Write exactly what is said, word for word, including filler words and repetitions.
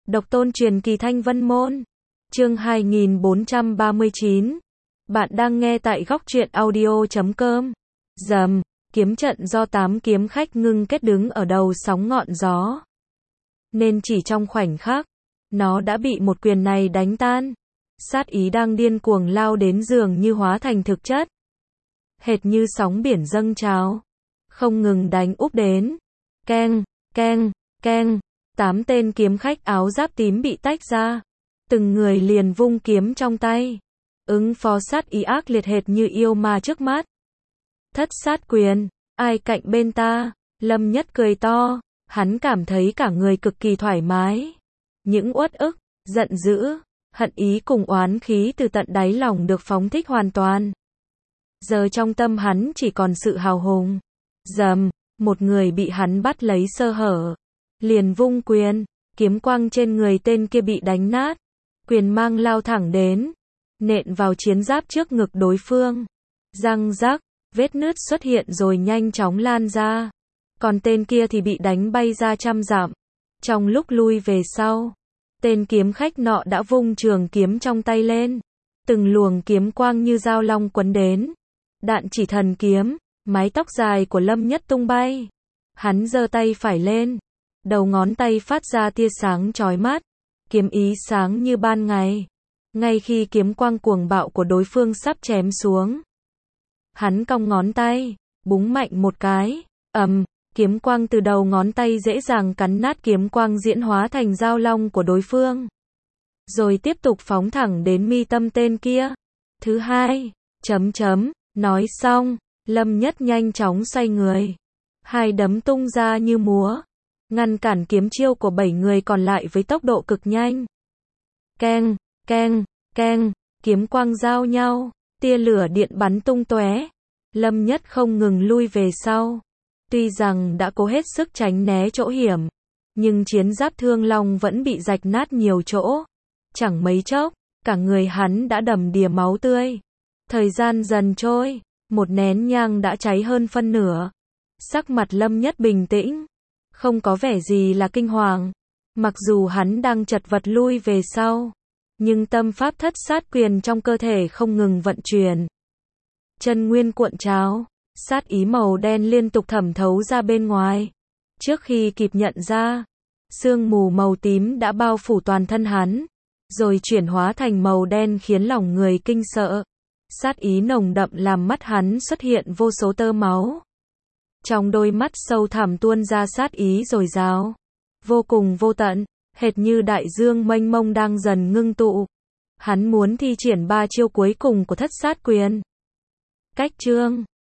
Độc tôn truyền kỳ Thanh Vân Môn. Chương hai nghìn bốn trăm ba mươi chín. Bạn đang nghe tại góc truyện audio chấm com. Rầm, kiếm trận do tám kiếm khách ngưng kết đứng ở đầu sóng ngọn gió. Nên chỉ trong khoảnh khắc, nó đã bị một quyền này đánh tan. Sát ý đang điên cuồng lao đến dường như hóa thành thực chất. Hệt như sóng biển dâng trào, không ngừng đánh úp đến. Keng, keng, keng. Tám tên kiếm khách áo giáp tím bị tách ra. Từng người liền vung kiếm trong tay. Ứng phó sát ý ác liệt hệt như yêu ma trước mắt. Thất sát quyền, ai cạnh bên ta? Lâm Nhất cười to, hắn cảm thấy cả người cực kỳ thoải mái. Những uất ức, giận dữ, hận ý cùng oán khí từ tận đáy lòng được phóng thích hoàn toàn. Giờ trong tâm hắn chỉ còn sự hào hùng. Rầm, một người bị hắn bắt lấy sơ hở. Liền vung quyền, kiếm quang trên người tên kia bị đánh nát. Quyền mang lao thẳng đến, nện vào chiến giáp trước ngực đối phương. Răng rắc, vết nứt xuất hiện rồi nhanh chóng lan ra. Còn tên kia thì bị đánh bay ra trăm dặm. Trong lúc lui về sau, tên kiếm khách nọ đã vung trường kiếm trong tay lên. Từng luồng kiếm quang như dao long quấn đến. Đạn chỉ thần kiếm, mái tóc dài của Lâm Nhất tung bay. Hắn giơ tay phải lên, đầu ngón tay phát ra tia sáng chói mắt. Kiếm ý sáng như ban ngày. Ngay khi kiếm quang cuồng bạo của đối phương sắp chém xuống, hắn cong ngón tay, búng mạnh một cái, ầm, kiếm quang từ đầu ngón tay dễ dàng cắn nát kiếm quang diễn hóa thành dao long của đối phương. Rồi tiếp tục phóng thẳng đến mi tâm tên kia. Thứ hai, chấm chấm, nói xong, Lâm Nhất nhanh chóng xoay người. Hai đấm tung ra như múa, ngăn cản kiếm chiêu của bảy người còn lại với tốc độ cực nhanh. Keng, keng, keng, kiếm quang giao nhau, tia lửa điện bắn tung tóe. Lâm Nhất không ngừng lui về sau. Tuy rằng đã cố hết sức tránh né chỗ hiểm, nhưng chiến giáp Thương Long vẫn bị rạch nát nhiều chỗ. Chẳng mấy chốc, cả người hắn đã đầm đìa máu tươi. Thời gian dần trôi, một nén nhang đã cháy hơn phân nửa. Sắc mặt Lâm Nhất bình tĩnh, không có vẻ gì là kinh hoàng. Mặc dù hắn đang chật vật lui về sau, nhưng tâm pháp thất sát quyền trong cơ thể không ngừng vận chuyển. Chân nguyên cuộn trào, sát ý màu đen liên tục thẩm thấu ra bên ngoài. Trước khi kịp nhận ra, sương mù màu tím đã bao phủ toàn thân hắn, rồi chuyển hóa thành màu đen khiến lòng người kinh sợ. Sát ý nồng đậm làm mắt hắn xuất hiện vô số tơ máu. Trong đôi mắt sâu thẳm tuôn ra sát ý dồi dào, vô cùng vô tận, hệt như đại dương mênh mông đang dần ngưng tụ. Hắn muốn thi triển ba chiêu cuối cùng của thất sát quyền. Cách chương